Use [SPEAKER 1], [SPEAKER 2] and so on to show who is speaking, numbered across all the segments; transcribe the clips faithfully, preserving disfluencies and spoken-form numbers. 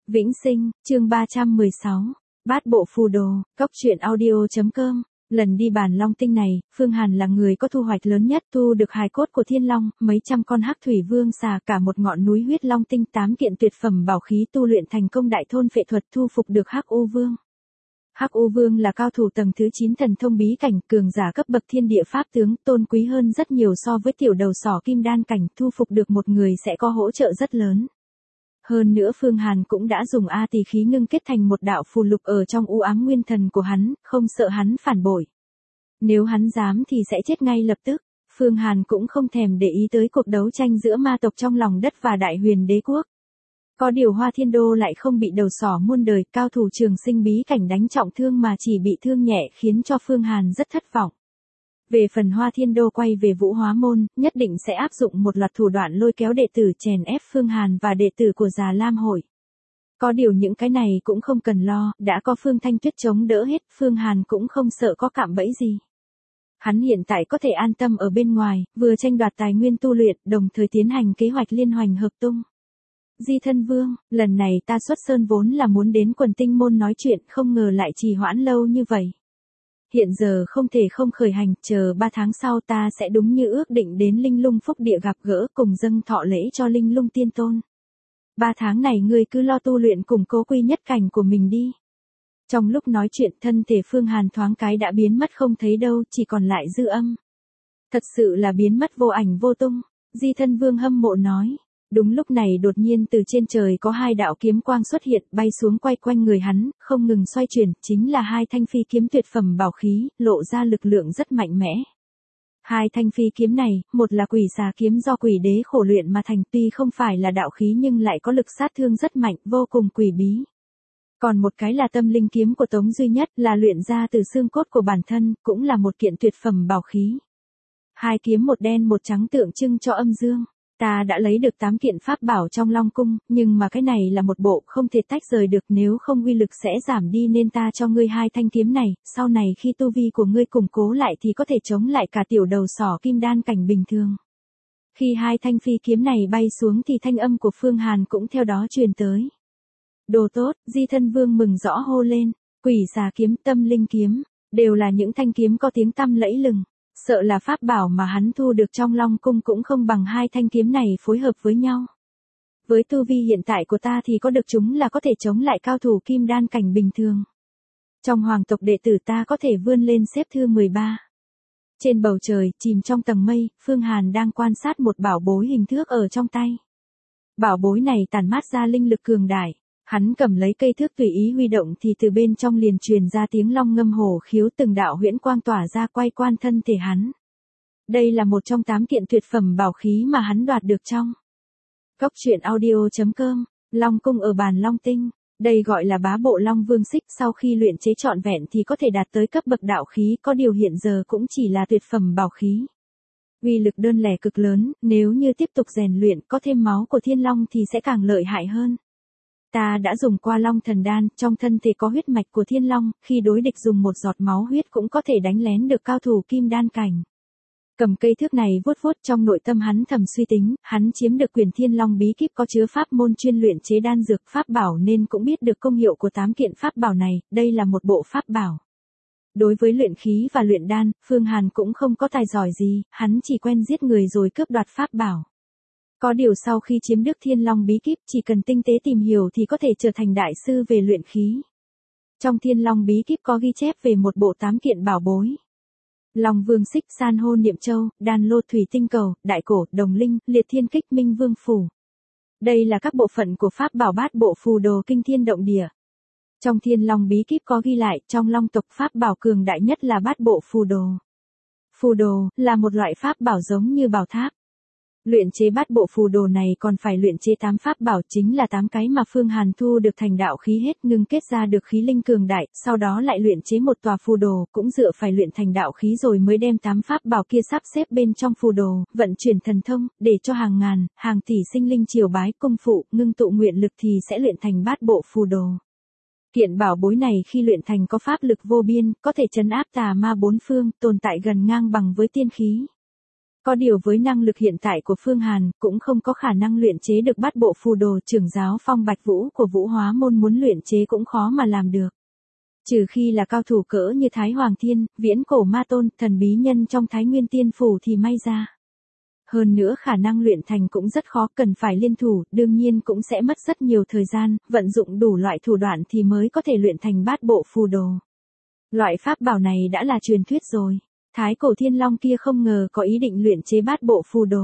[SPEAKER 1] Vĩnh Sinh, chương ba trăm mười sáu, Bát bộ phù đồ, cốc truyện audio.com. Lần đi Bản Long Tinh này, Phương Hàn là người có thu hoạch lớn nhất, thu được hài cốt của Thiên Long, mấy trăm con hắc thủy vương xà, cả một ngọn núi huyết long tinh, tám kiện tuyệt phẩm bảo khí, tu luyện thành công đại thôn phệ thuật, thu phục được Hắc U Vương. Hắc U Vương là cao thủ tầng thứ chín thần thông bí cảnh, cường giả cấp bậc thiên địa pháp tướng, tôn quý hơn rất nhiều so với tiểu đầu sỏ kim đan cảnh, thu phục được một người sẽ có hỗ trợ rất lớn. Hơn nữa Phương Hàn cũng đã dùng A Tỳ khí ngưng kết thành một đạo phù lục ở trong u ám nguyên thần của hắn, không sợ hắn phản bội. Nếu hắn dám thì sẽ chết ngay lập tức. Phương Hàn cũng không thèm để ý tới cuộc đấu tranh giữa ma tộc trong lòng đất và Đại Huyền Đế quốc. Có điều Hoa Thiên Đô lại không bị đầu sỏ muôn đời, cao thủ trường sinh bí cảnh đánh trọng thương mà chỉ bị thương nhẹ, khiến cho Phương Hàn rất thất vọng. Về phần Hoa Thiên Đô quay về Vũ Hóa Môn, nhất định sẽ áp dụng một loạt thủ đoạn lôi kéo đệ tử chèn ép Phương Hàn và đệ tử của Già Lam Hội. Có điều những cái này cũng không cần lo, đã có Phương Thanh Tuyết chống đỡ hết, Phương Hàn cũng không sợ có cạm bẫy gì. Hắn hiện tại có thể an tâm ở bên ngoài, vừa tranh đoạt tài nguyên tu luyện, đồng thời tiến hành kế hoạch liên hoành hợp tung. Di Thân Vương, lần này ta xuất sơn vốn là muốn đến Quần Tinh Môn nói chuyện, không ngờ lại trì hoãn lâu như vậy. Hiện giờ không thể không khởi hành, chờ ba tháng sau ta sẽ đúng như ước định đến Linh Lung Phúc Địa gặp gỡ cùng dâng thọ lễ cho Linh Lung Tiên Tôn. Ba tháng này ngươi cứ lo tu luyện củng cố quy nhất cảnh của mình đi. Trong lúc nói chuyện, thân thể Phương Hàn thoáng cái đã biến mất không thấy đâu, chỉ còn lại dư âm. Thật sự là biến mất vô ảnh vô tung, Di Thân Vương hâm mộ nói. Đúng lúc này đột nhiên từ trên trời có hai đạo kiếm quang xuất hiện, bay xuống quay quanh người hắn, không ngừng xoay chuyển, chính là hai thanh phi kiếm tuyệt phẩm bảo khí, lộ ra lực lượng rất mạnh mẽ. Hai thanh phi kiếm này, một là Quỷ Xà kiếm do Quỷ Đế khổ luyện mà thành, tuy không phải là đạo khí nhưng lại có lực sát thương rất mạnh, vô cùng quỷ bí. Còn một cái là Tâm Linh kiếm của Tống Duy Nhất, là luyện ra từ xương cốt của bản thân, cũng là một kiện tuyệt phẩm bảo khí. Hai kiếm một đen một trắng tượng trưng cho âm dương. Ta đã lấy được tám kiện pháp bảo trong Long Cung, nhưng mà cái này là một bộ không thể tách rời được, nếu không uy lực sẽ giảm đi, nên ta cho ngươi hai thanh kiếm này, sau này khi tu vi của ngươi củng cố lại thì có thể chống lại cả tiểu đầu sỏ kim đan cảnh bình thường. Khi hai thanh phi kiếm này bay xuống thì thanh âm của Phương Hàn cũng theo đó truyền tới. Đồ tốt, Di Thân Vương mừng rõ hô lên, Quỷ Xà kiếm, Tâm Linh kiếm, đều là những thanh kiếm có tiếng tăm lẫy lừng. Sợ là pháp bảo mà hắn thu được trong Long Cung cũng không bằng hai thanh kiếm này phối hợp với nhau. Với tu vi hiện tại của ta thì có được chúng là có thể chống lại cao thủ kim đan cảnh bình thường. Trong hoàng tộc đệ tử ta có thể vươn lên xếp thứ mười ba. Trên bầu trời, chìm trong tầng mây, Phương Hàn đang quan sát một bảo bối hình thước ở trong tay. Bảo bối này tản mát ra linh lực cường đại. Hắn cầm lấy cây thước tùy ý huy động thì từ bên trong liền truyền ra tiếng long ngâm hổ khiếu, từng đạo huyễn quang tỏa ra quay quan thân thể hắn. Đây là một trong tám kiện tuyệt phẩm bảo khí mà hắn đoạt được trong cốc truyện audio.com, Long Cung ở Bản Long Tinh. Đây gọi là bá bộ Long Vương xích, sau khi luyện chế trọn vẹn thì có thể đạt tới cấp bậc đạo khí, có điều hiện giờ cũng chỉ là tuyệt phẩm bảo khí. Uy lực đơn lẻ cực lớn, nếu như tiếp tục rèn luyện có thêm máu của Thiên Long thì sẽ càng lợi hại hơn. Ta đã dùng qua Long Thần Đan, trong thân thể có huyết mạch của Thiên Long, khi đối địch dùng một giọt máu huyết cũng có thể đánh lén được cao thủ kim đan cảnh. Cầm cây thước này vuốt vuốt, trong nội tâm hắn thầm suy tính, hắn chiếm được quyền Thiên Long bí kíp có chứa pháp môn chuyên luyện chế đan dược pháp bảo nên cũng biết được công hiệu của tám kiện pháp bảo này, đây là một bộ pháp bảo. Đối với luyện khí và luyện đan, Phương Hàn cũng không có tài giỏi gì, hắn chỉ quen giết người rồi cướp đoạt pháp bảo. Có điều sau khi chiếm được Thiên Long bí kíp, chỉ cần tinh tế tìm hiểu thì có thể trở thành đại sư về luyện khí. Trong Thiên Long bí kíp có ghi chép về một bộ tám kiện bảo bối. Long Vương xích, San hô niệm châu, Đan lô thủy tinh cầu, Đại cổ, Đồng linh, Liệt thiên kích, Minh Vương phủ. Đây là các bộ phận của pháp bảo bát bộ phù đồ kinh thiên động địa. Trong Thiên Long bí kíp có ghi lại, trong Long tộc pháp bảo cường đại nhất là bát bộ phù đồ. Phù đồ là một loại pháp bảo giống như bảo tháp. Luyện chế bát bộ phù đồ này còn phải luyện chế tám pháp bảo, chính là tám cái mà Phương Hàn thu được thành đạo khí hết, ngưng kết ra được khí linh cường đại, sau đó lại luyện chế một tòa phù đồ, cũng dựa phải luyện thành đạo khí rồi mới đem tám pháp bảo kia sắp xếp bên trong phù đồ, vận chuyển thần thông, để cho hàng ngàn, hàng tỷ sinh linh triều bái cung phụ, ngưng tụ nguyện lực thì sẽ luyện thành bát bộ phù đồ. Kiện bảo bối này khi luyện thành có pháp lực vô biên, có thể trấn áp tà ma bốn phương, tồn tại gần ngang bằng với tiên khí. Có điều với năng lực hiện tại của Phương Hàn, cũng không có khả năng luyện chế được bát bộ phù đồ. Trưởng giáo Phong Bạch Vũ của Vũ Hóa môn muốn luyện chế cũng khó mà làm được. Trừ khi là cao thủ cỡ như Thái Hoàng Thiên, Viễn Cổ Ma Tôn, thần bí nhân trong Thái Nguyên Tiên Phủ thì may ra. Hơn nữa khả năng luyện thành cũng rất khó, cần phải liên thủ, đương nhiên cũng sẽ mất rất nhiều thời gian, vận dụng đủ loại thủ đoạn thì mới có thể luyện thành bát bộ phù đồ. Loại pháp bảo này đã là truyền thuyết rồi. Thái cổ thiên long kia không ngờ có ý định luyện chế bát bộ phù đồ.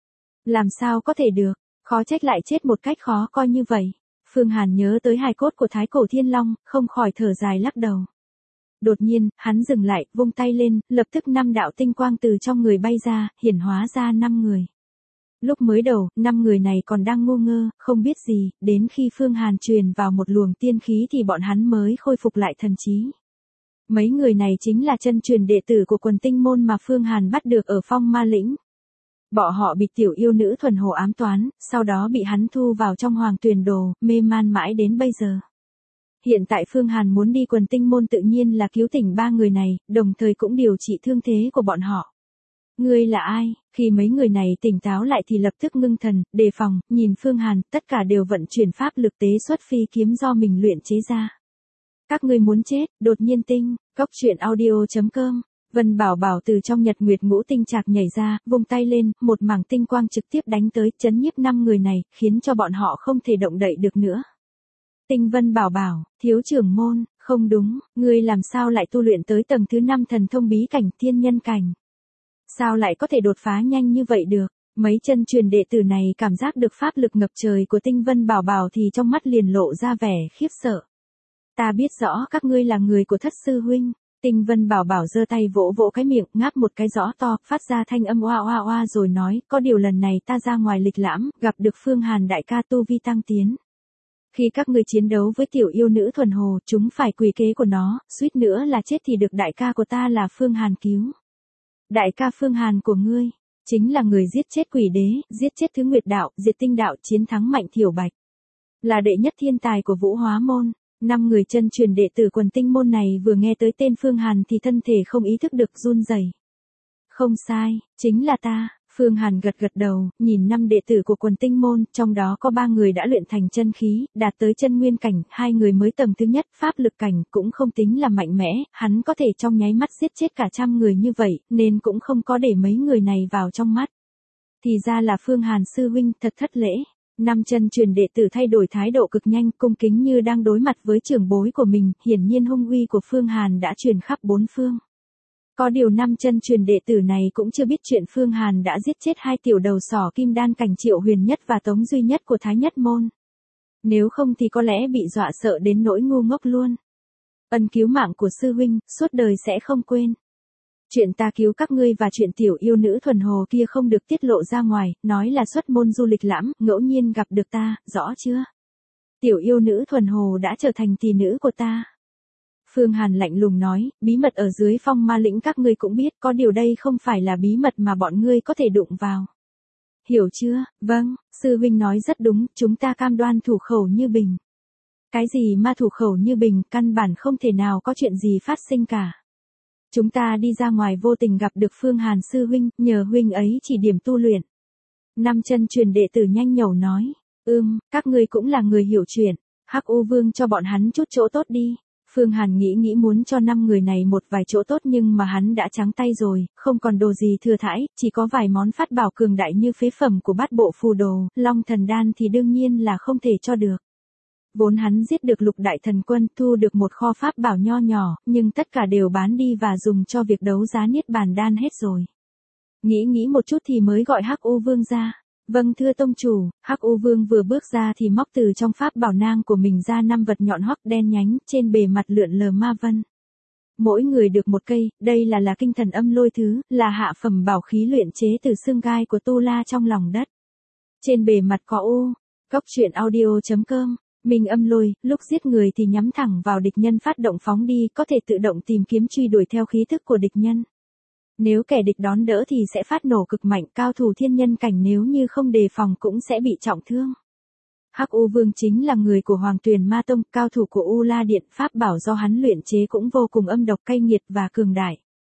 [SPEAKER 1] Làm sao có thể được, khó trách lại chết một cách khó coi như vậy. Phương Hàn nhớ tới hài cốt của Thái cổ thiên long, không khỏi thở dài lắc đầu. Đột nhiên, hắn dừng lại, vung tay lên, lập tức năm đạo tinh quang từ trong người bay ra, hiển hóa ra năm người. Lúc mới đầu, năm người này còn đang ngu ngơ, không biết gì, đến khi Phương Hàn truyền vào một luồng tiên khí thì bọn hắn mới khôi phục lại thần trí. Mấy người này chính là chân truyền đệ tử của quần tinh môn mà Phương Hàn bắt được ở Phong Ma Lĩnh. Bọn họ bị tiểu yêu nữ thuần hồ ám toán, sau đó bị hắn thu vào trong Hoàng Tuyền Đồ, mê man mãi đến bây giờ. Hiện tại Phương Hàn muốn đi quần tinh môn tự nhiên là cứu tỉnh ba người này, đồng thời cũng điều trị thương thế của bọn họ. Ngươi là ai? Khi mấy người này tỉnh táo lại thì lập tức ngưng thần, đề phòng, nhìn Phương Hàn, tất cả đều vận chuyển pháp lực tế xuất phi kiếm do mình luyện chế ra. Các ngươi muốn chết, đột nhiên tinh, cốc truyện audio chấm com. Vân Bảo Bảo từ trong nhật nguyệt ngũ tinh trạc nhảy ra, vung tay lên, một mảng tinh quang trực tiếp đánh tới, chấn nhiếp năm người này, khiến cho bọn họ không thể động đậy được nữa. Tinh Vân Bảo Bảo, thiếu trưởng môn, không đúng, ngươi làm sao lại tu luyện tới tầng thứ năm thần thông bí cảnh thiên nhân cảnh? Sao lại có thể đột phá nhanh như vậy được? Mấy chân truyền đệ tử này cảm giác được pháp lực ngập trời của Tinh Vân Bảo Bảo thì trong mắt liền lộ ra vẻ khiếp sợ. Ta biết rõ các ngươi là người của thất sư huynh. Tinh Vân Bảo Bảo giơ tay vỗ vỗ cái miệng, ngáp một cái rõ to, phát ra thanh âm oa oa oa rồi nói, có điều lần này ta ra ngoài lịch lãm, gặp được Phương Hàn đại ca tu vi tăng tiến. Khi các ngươi chiến đấu với tiểu yêu nữ thuần hồ, chúng phải quỷ kế của nó, suýt nữa là chết thì được đại ca của ta là Phương Hàn cứu. Đại ca Phương Hàn của ngươi, chính là người giết chết quỷ đế, giết chết thứ nguyệt đạo, diệt tinh đạo, chiến thắng Mạnh Thiểu Bạch. Là đệ nhất thiên tài của Vũ Hóa môn. Năm người chân truyền đệ tử quần tinh môn này vừa nghe tới tên Phương Hàn thì thân thể không ý thức được run rẩy. Không sai, chính là ta. Phương Hàn gật gật đầu, nhìn năm đệ tử của quần tinh môn, trong đó có ba người đã luyện thành chân khí, đạt tới chân nguyên cảnh, hai người mới tầng thứ nhất, pháp lực cảnh, cũng không tính là mạnh mẽ, hắn có thể trong nháy mắt giết chết cả trăm người như vậy, nên cũng không có để mấy người này vào trong mắt. Thì ra là Phương Hàn sư huynh, thật thất lễ. Năm chân truyền đệ tử thay đổi thái độ cực nhanh, cung kính như đang đối mặt với trưởng bối của mình, hiển nhiên hung uy của Phương Hàn đã truyền khắp bốn phương. Có điều năm chân truyền đệ tử này cũng chưa biết chuyện Phương Hàn đã giết chết hai tiểu đầu sỏ kim đan cảnh Triệu Huyền Nhất và Tống Duy Nhất của Thái Nhất môn. Nếu không thì có lẽ bị dọa sợ đến nỗi ngu ngốc luôn. Ân cứu mạng của sư huynh, suốt đời sẽ không quên. Chuyện ta cứu các ngươi và chuyện tiểu yêu nữ thuần hồ kia không được tiết lộ ra ngoài, nói là xuất môn du lịch lãm, ngẫu nhiên gặp được ta, rõ chưa? Tiểu yêu nữ thuần hồ đã trở thành tỷ nữ của ta. Phương Hàn lạnh lùng nói, bí mật ở dưới Phong Ma Lĩnh các ngươi cũng biết, có điều đây không phải là bí mật mà bọn ngươi có thể đụng vào. Hiểu chưa? Vâng, sư huynh nói rất đúng, chúng ta cam đoan thủ khẩu như bình. Cái gì mà thủ khẩu như bình, căn bản không thể nào có chuyện gì phát sinh cả. Chúng ta đi ra ngoài vô tình gặp được Phương Hàn sư huynh, nhờ huynh ấy chỉ điểm tu luyện. Năm chân truyền đệ tử nhanh nhẩu nói, ưm, các ngươi cũng là người hiểu chuyện, Hắc U Vương cho bọn hắn chút chỗ tốt đi. Phương Hàn nghĩ nghĩ muốn cho năm người này một vài chỗ tốt nhưng mà hắn đã trắng tay rồi, không còn đồ gì thừa thãi, chỉ có vài món phát bảo cường đại như phế phẩm của bát bộ phù đồ, Long Thần Đan thì đương nhiên là không thể cho được. Vốn hắn giết được lục đại thần quân, thu được một kho pháp bảo nho nhỏ, nhưng tất cả đều bán đi và dùng cho việc đấu giá niết bàn đan hết rồi. Nghĩ nghĩ một chút thì mới gọi Hắc U Vương ra. Vâng thưa tông chủ, Hắc U Vương vừa bước ra thì móc từ trong pháp bảo nang của mình ra năm vật nhọn hoắc đen nhánh, trên bề mặt lượn lờ ma vân. Mỗi người được một cây, đây là là kinh thần âm lôi thứ, là hạ phẩm bảo khí luyện chế từ xương gai của Tu La trong lòng đất. Trên bề mặt có ô, cốc truyện audio chấm com. Minh âm lôi, lúc giết người thì nhắm thẳng vào địch nhân phát động phóng đi, có thể tự động tìm kiếm truy đuổi theo khí thức của địch nhân. Nếu kẻ địch đón đỡ thì sẽ phát nổ cực mạnh, cao thủ thiên nhân cảnh nếu như không đề phòng cũng sẽ bị trọng thương. Hắc U Vương chính là người của Hoàng Tuyền Ma Tông, cao thủ của U La Điện, pháp bảo do hắn luyện chế cũng vô cùng âm độc cay nghiệt và cường đại.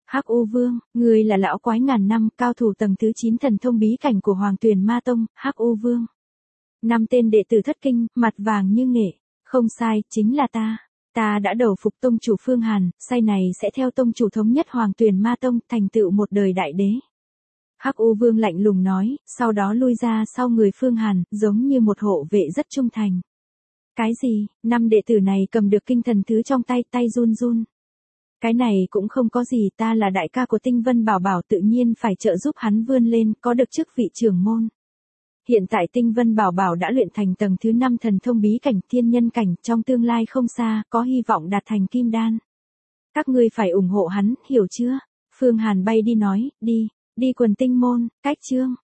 [SPEAKER 1] Hắc U Vương, người là lão quái ngàn năm, cao thủ tầng thứ chín thần thông bí cảnh của Hoàng Tuyền Ma Tông, Hắc U Vương. Năm tên đệ tử thất kinh, mặt vàng như nghệ. Không sai, chính là ta. Ta đã đầu phục tông chủ Phương Hàn, say này sẽ theo tông chủ thống nhất Hoàng Tuyền Ma Tông, thành tựu một đời đại đế. Hắc U Vương lạnh lùng nói, sau đó lui ra sau người Phương Hàn, giống như một hộ vệ rất trung thành. Cái gì, năm đệ tử này cầm được kinh thần thứ trong tay, tay run run. Cái này cũng không có gì, ta là đại ca của Tinh Vân Bảo Bảo, tự nhiên phải trợ giúp hắn vươn lên, có được chức vị trưởng môn. Hiện tại Tinh Vân Bảo Bảo đã luyện thành tầng thứ năm thần thông bí cảnh thiên nhân cảnh, trong tương lai không xa, có hy vọng đạt thành kim đan. Các ngươi phải ủng hộ hắn, hiểu chưa? Phương Hàn bay đi nói, đi, đi Quần Tinh Môn, cách chương.